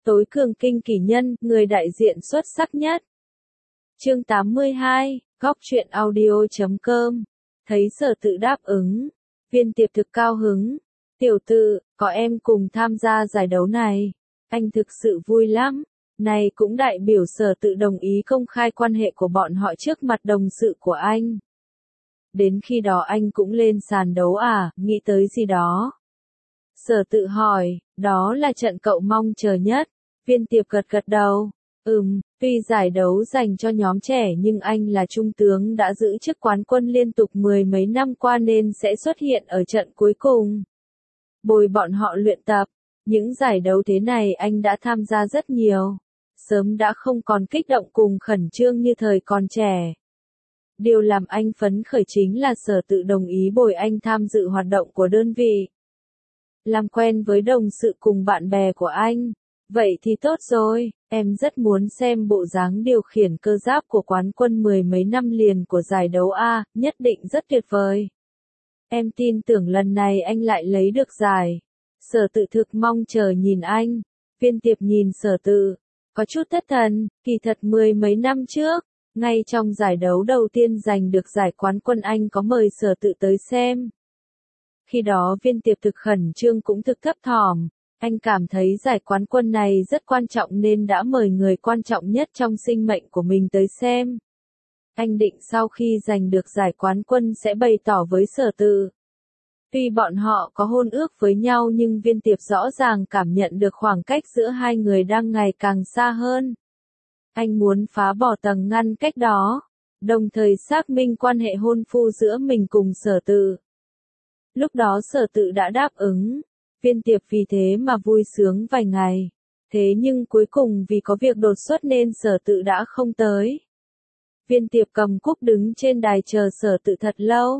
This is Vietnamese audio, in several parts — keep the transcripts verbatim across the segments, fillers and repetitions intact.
Tối cường kinh kỳ nhân, người đại diện xuất sắc nhất. Chương tám mươi hai, góc truyện audio chấm com. Thấy Sở Tự đáp ứng, Viên Tiệp thực cao hứng. Tiểu Tự, có em cùng tham gia giải đấu này. Anh thực sự vui lắm. Này cũng đại biểu Sở Tự đồng ý công khai quan hệ của bọn họ trước mặt đồng sự của anh. Đến khi đó anh cũng lên sàn đấu à, nghĩ tới gì đó. Sở Tự hỏi, đó là trận cậu mong chờ nhất. Viên Tiệp gật gật đầu. Ừm, tuy giải đấu dành cho nhóm trẻ nhưng anh là trung tướng đã giữ chức quán quân liên tục mười mấy năm qua nên sẽ xuất hiện ở trận cuối cùng. Bồi bọn họ luyện tập. Những giải đấu thế này anh đã tham gia rất nhiều. Sớm đã không còn kích động cùng khẩn trương như thời còn trẻ. Điều làm anh phấn khởi chính là Sở Tự đồng ý bồi anh tham dự hoạt động của đơn vị. Làm quen với đồng sự cùng bạn bè của anh. Vậy thì tốt rồi, em rất muốn xem bộ dáng điều khiển cơ giáp của quán quân mười mấy năm liền của giải đấu A, nhất định rất tuyệt vời. Em tin tưởng lần này anh lại lấy được giải. Sở Tự thực mong chờ nhìn anh. Viên Tiệp nhìn Sở Tự, có chút thất thần, kỳ thật mười mấy năm trước, ngay trong giải đấu đầu tiên giành được giải quán quân anh có mời Sở Tự tới xem. Khi đó Viên Tiệp thực khẩn trương cũng thực thấp thỏm. Anh cảm thấy giải quán quân này rất quan trọng nên đã mời người quan trọng nhất trong sinh mệnh của mình tới xem. Anh định sau khi giành được giải quán quân sẽ bày tỏ với Sở Tự. Tuy bọn họ có hôn ước với nhau nhưng Viên Tiệp rõ ràng cảm nhận được khoảng cách giữa hai người đang ngày càng xa hơn. Anh muốn phá bỏ tầng ngăn cách đó, đồng thời xác minh quan hệ hôn phu giữa mình cùng Sở Tự. Lúc đó Sở Tự đã đáp ứng. Viên Tiệp vì thế mà vui sướng vài ngày. Thế nhưng cuối cùng vì có việc đột xuất nên Sở Tự đã không tới. Viên Tiệp cầm cúp đứng trên đài chờ Sở Tự thật lâu.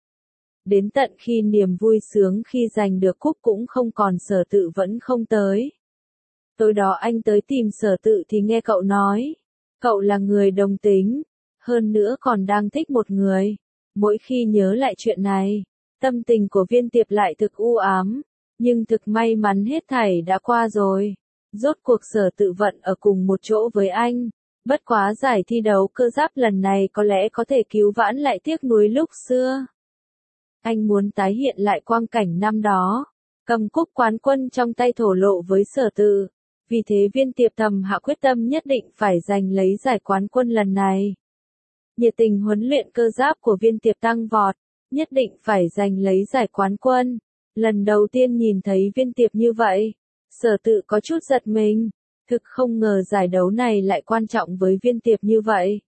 Đến tận khi niềm vui sướng khi giành được cúp cũng không còn Sở Tự vẫn không tới. Tối đó anh tới tìm Sở Tự thì nghe cậu nói. Cậu là người đồng tính. Hơn nữa còn đang thích một người. Mỗi khi nhớ lại chuyện này, tâm tình của Viên Tiệp lại thực u ám. Nhưng thực may mắn hết thảy đã qua rồi. Rốt cuộc Sở Tự vận ở cùng một chỗ với anh. Bất quá giải thi đấu cơ giáp lần này có lẽ có thể cứu vãn lại tiếc nuối lúc xưa. Anh muốn tái hiện lại quang cảnh năm đó. Cầm cúp quán quân trong tay thổ lộ với Sở Tự. Vì thế Viên Tiệp thầm hạ quyết tâm nhất định phải giành lấy giải quán quân lần này. Nhiệt tình huấn luyện cơ giáp của Viên Tiệp tăng vọt. Nhất định phải giành lấy giải quán quân. Lần đầu tiên nhìn thấy Viên Tiệp như vậy, Sở Tự có chút giật mình, thực không ngờ giải đấu này lại quan trọng với Viên Tiệp như vậy.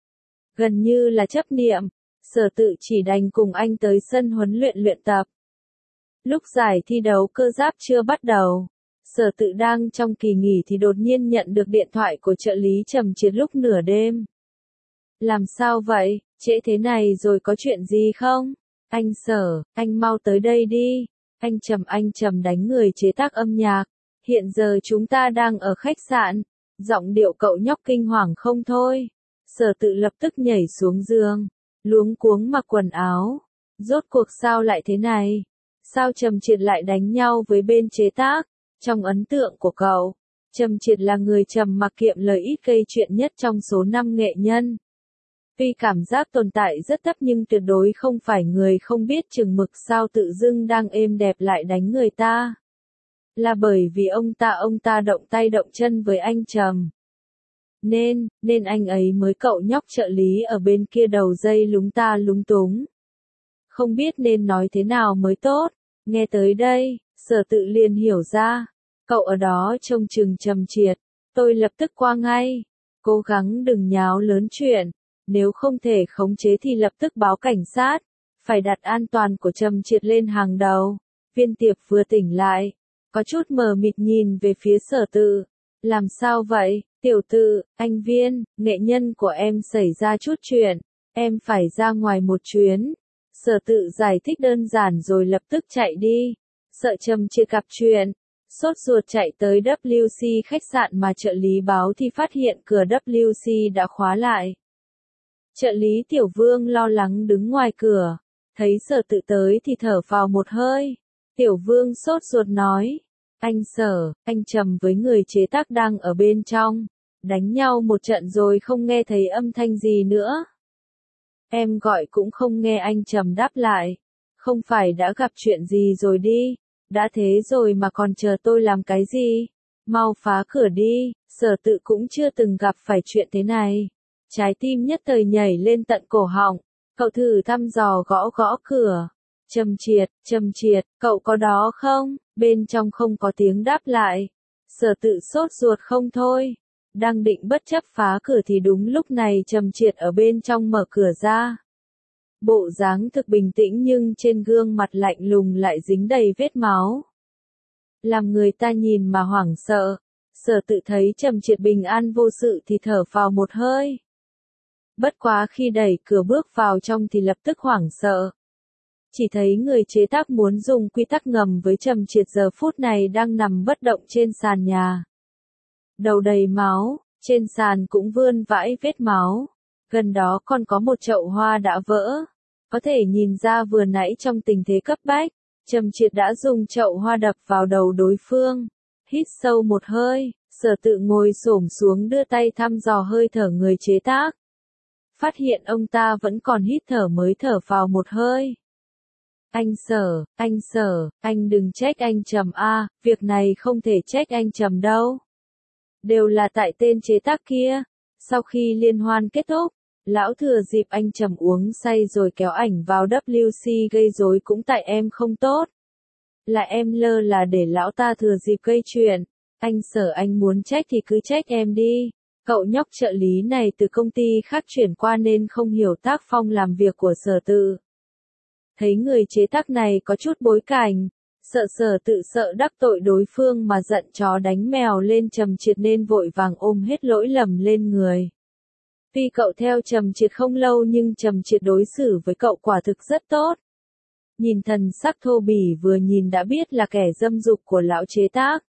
Gần như là chấp niệm, Sở Tự chỉ đành cùng anh tới sân huấn luyện luyện tập. Lúc giải thi đấu cơ giáp chưa bắt đầu, Sở Tự đang trong kỳ nghỉ thì đột nhiên nhận được điện thoại của trợ lý Trầm Triệt lúc nửa đêm. Làm sao vậy, trễ thế này rồi có chuyện gì không? Anh Sở, anh mau tới đây đi. Anh Trầm anh Trầm đánh người chế tác âm nhạc. Hiện giờ chúng ta đang ở khách sạn. Giọng điệu cậu nhóc kinh hoàng không thôi. Sở Tự lập tức nhảy xuống giường. Luống cuống mặc quần áo. Rốt cuộc sao lại thế này? Sao Trầm Triệt lại đánh nhau với bên chế tác? Trong ấn tượng của cậu, Trầm Triệt là người trầm mặc kiệm lời ít gây chuyện nhất trong số năm nghệ nhân. Tuy cảm giác tồn tại rất thấp nhưng tuyệt đối không phải người không biết chừng mực sao tự dưng đang êm đẹp lại đánh người ta. Là bởi vì ông ta ông ta động tay động chân với anh Trầm. Nên, nên anh ấy mới cậu nhóc trợ lý ở bên kia đầu dây lúng ta lúng túng. Không biết nên nói thế nào mới tốt. Nghe tới đây, Sở Tự liền hiểu ra. Cậu ở đó trông chừng Trầm Triệt. Tôi lập tức qua ngay. Cố gắng đừng nháo lớn chuyện. Nếu không thể khống chế thì lập tức báo cảnh sát. Phải đặt an toàn của Trầm Triệt lên hàng đầu. Viên Tiệp vừa tỉnh lại. Có chút mờ mịt nhìn về phía Sở Tự. Làm sao vậy, Tiểu Tự, anh Viên, nghệ nhân của em xảy ra chút chuyện. Em phải ra ngoài một chuyến. Sở Tự giải thích đơn giản rồi lập tức chạy đi. Sợ Trầm Triệt gặp chuyện. Sốt ruột chạy tới W C khách sạn mà trợ lý báo thì phát hiện cửa W C đã khóa lại. Trợ lý Tiểu Vương lo lắng đứng ngoài cửa. Thấy Sở Tự tới thì thở phào một hơi. Tiểu Vương sốt ruột nói. Anh Sở, anh Trầm với người chế tác đang ở bên trong. Đánh nhau một trận rồi không nghe thấy âm thanh gì nữa. Em gọi cũng không nghe anh Trầm đáp lại. Không phải đã gặp chuyện gì rồi đi. Đã thế rồi mà còn chờ tôi làm cái gì? Mau phá cửa đi, Sở Tự cũng chưa từng gặp phải chuyện thế này. Trái tim nhất thời nhảy lên tận cổ họng. Cậu thử thăm dò gõ gõ cửa. Trầm Triệt, Trầm Triệt, cậu có đó không? Bên trong không có tiếng đáp lại. Sở Tự sốt ruột không thôi. Đang định bất chấp phá cửa thì đúng lúc này Trầm Triệt ở bên trong mở cửa ra. Bộ dáng thực bình tĩnh nhưng trên gương mặt lạnh lùng lại dính đầy vết máu. Làm người ta nhìn mà hoảng sợ. Sở Tự thấy Trầm Triệt bình an vô sự thì thở phào một hơi. Bất quá khi đẩy cửa bước vào trong thì lập tức hoảng sợ. Chỉ thấy người chế tác muốn dùng quy tắc ngầm với Trầm Triệt giờ phút này đang nằm bất động trên sàn nhà. Đầu đầy máu, trên sàn cũng vươn vãi vết máu. Gần đó còn có một chậu hoa đã vỡ. Có thể nhìn ra vừa nãy trong tình thế cấp bách, Trầm Triệt đã dùng chậu hoa đập vào đầu đối phương. Hít sâu một hơi, Sở Tự ngồi xổm xuống đưa tay thăm dò hơi thở người chế tác. Phát hiện ông ta vẫn còn hít thở mới thở vào một hơi. Anh Sở, anh Sở, anh đừng trách anh Trầm a, việc này không thể trách anh Trầm đâu. Đều là tại tên chế tác kia. Sau khi liên hoan kết thúc, lão thừa dịp anh Trầm uống say rồi kéo ảnh vào W C gây rối cũng tại em không tốt. Là em lơ là để lão ta thừa dịp gây chuyện. Anh Sở anh muốn trách thì cứ trách em đi. Cậu nhóc trợ lý này từ công ty khác chuyển qua nên không hiểu tác phong làm việc của Sở Tự. Thấy người chế tác này có chút bối cảnh, sợ Sở Tự sợ đắc tội đối phương mà giận chó đánh mèo lên Trầm Triệt nên vội vàng ôm hết lỗi lầm lên người. Tuy cậu theo Trầm Triệt không lâu nhưng Trầm Triệt đối xử với cậu quả thực rất tốt. Nhìn thần sắc thô bỉ vừa nhìn đã biết là kẻ dâm dục của lão chế tác.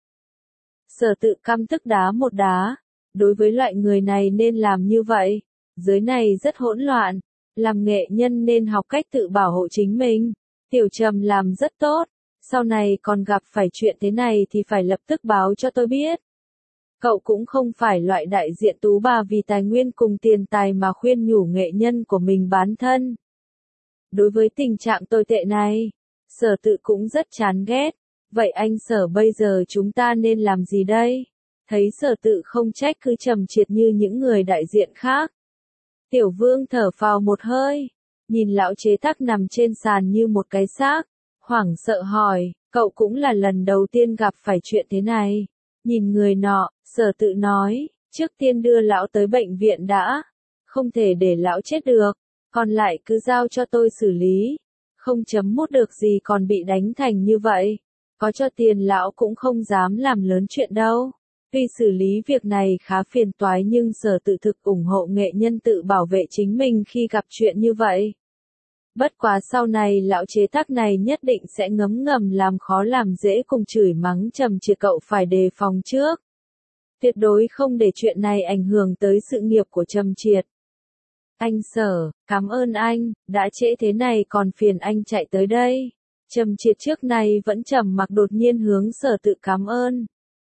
Sở Tự căm tức đá một đá. Đối với loại người này nên làm như vậy. Giới này rất hỗn loạn. Làm nghệ nhân nên học cách tự bảo hộ chính mình. Tiểu Trầm làm rất tốt. Sau này còn gặp phải chuyện thế này thì phải lập tức báo cho tôi biết. Cậu cũng không phải loại đại diện tú bà vì tài nguyên cùng tiền tài mà khuyên nhủ nghệ nhân của mình bán thân. Đối với tình trạng tồi tệ này, Sở Tự cũng rất chán ghét. Vậy anh Sở bây giờ chúng ta nên làm gì đây? Thấy Sở Tự không trách cứ Trầm Triệt như những người đại diện khác. Tiểu Vương thở phào một hơi, nhìn lão chế tác nằm trên sàn như một cái xác, hoảng sợ hỏi, cậu cũng là lần đầu tiên gặp phải chuyện thế này. Nhìn người nọ, Sở Tự nói, trước tiên đưa lão tới bệnh viện đã, không thể để lão chết được, còn lại cứ giao cho tôi xử lý, không chấm mút được gì còn bị đánh thành như vậy, có cho tiền lão cũng không dám làm lớn chuyện đâu. Tuy xử lý việc này khá phiền toái nhưng Sở Tự thực ủng hộ nghệ nhân tự bảo vệ chính mình khi gặp chuyện như vậy. Bất quá sau này lão chế tác này nhất định sẽ ngấm ngầm làm khó làm dễ cùng chửi mắng Trầm Triệt, cậu phải đề phòng trước. Tuyệt đối không để chuyện này ảnh hưởng tới sự nghiệp của Trầm Triệt. Anh Sở, cảm ơn anh, đã trễ thế này còn phiền anh chạy tới đây. Trầm Triệt trước này vẫn trầm mặc đột nhiên hướng Sở Tự cảm ơn.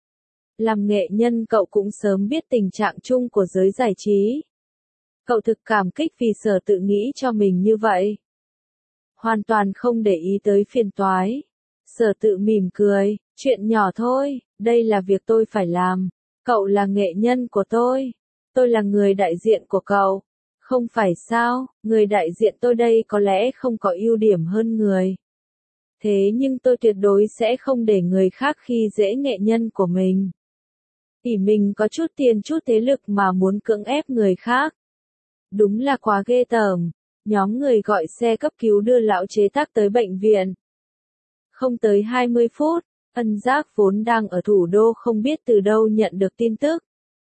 Làm nghệ nhân cậu cũng sớm biết tình trạng chung của giới giải trí. Cậu thực cảm kích vì Sở Tự nghĩ cho mình như vậy. Hoàn toàn không để ý tới phiền toái. Sở Tự mỉm cười, chuyện nhỏ thôi, đây là việc tôi phải làm. Cậu là nghệ nhân của tôi. Tôi là người đại diện của cậu. Không phải sao, người đại diện tôi đây có lẽ không có ưu điểm hơn người. Thế nhưng tôi tuyệt đối sẽ không để người khác khi dễ nghệ nhân của mình. Ỷ mình có chút tiền chút thế lực mà muốn cưỡng ép người khác. Đúng là quá ghê tởm. Nhóm người gọi xe cấp cứu đưa lão chế tác tới bệnh viện. Không tới hai mươi phút, Ân Giác vốn đang ở thủ đô không biết từ đâu nhận được tin tức.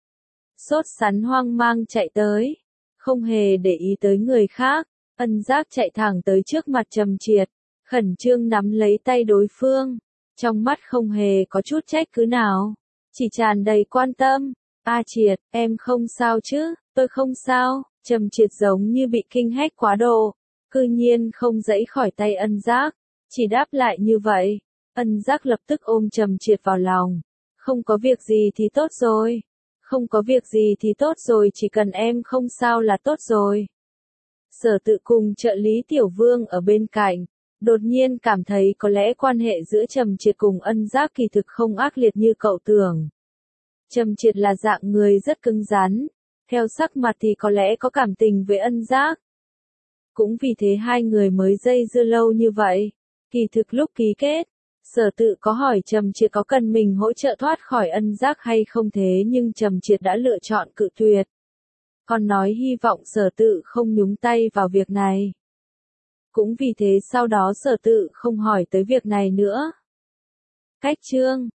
Sốt sắng hoang mang chạy tới. Không hề để ý tới người khác, Ân Giác chạy thẳng tới trước mặt Trầm Triệt, khẩn trương nắm lấy tay đối phương. Trong mắt không hề có chút trách cứ nào, chỉ tràn đầy quan tâm. A Triệt, em không sao chứ? Tôi không sao. Trầm Triệt giống như bị kinh hách quá độ, cư nhiên không giãy khỏi tay Ân Giác, chỉ đáp lại như vậy. Ân Giác lập tức ôm Trầm Triệt vào lòng. Không có việc gì thì tốt rồi. Không có việc gì thì tốt rồi, chỉ cần em không sao là tốt rồi. Sở Tự cùng trợ lý Tiểu Vương ở bên cạnh, đột nhiên cảm thấy có lẽ quan hệ giữa Trầm Triệt cùng Ân Giác kỳ thực không ác liệt như cậu tưởng. Trầm Triệt là dạng người rất cứng rắn, theo sắc mặt thì có lẽ có cảm tình với Ân Giác. Cũng vì thế hai người mới dây dưa lâu như vậy. Kỳ thực lúc ký kết, Sở Tự có hỏi Trầm Triệt có cần mình hỗ trợ thoát khỏi Ân Giác hay không, thế nhưng Trầm Triệt đã lựa chọn cự tuyệt. Còn nói hy vọng Sở Tự không nhúng tay vào việc này. Cũng vì thế sau đó Sở Tự không hỏi tới việc này nữa. Cách chương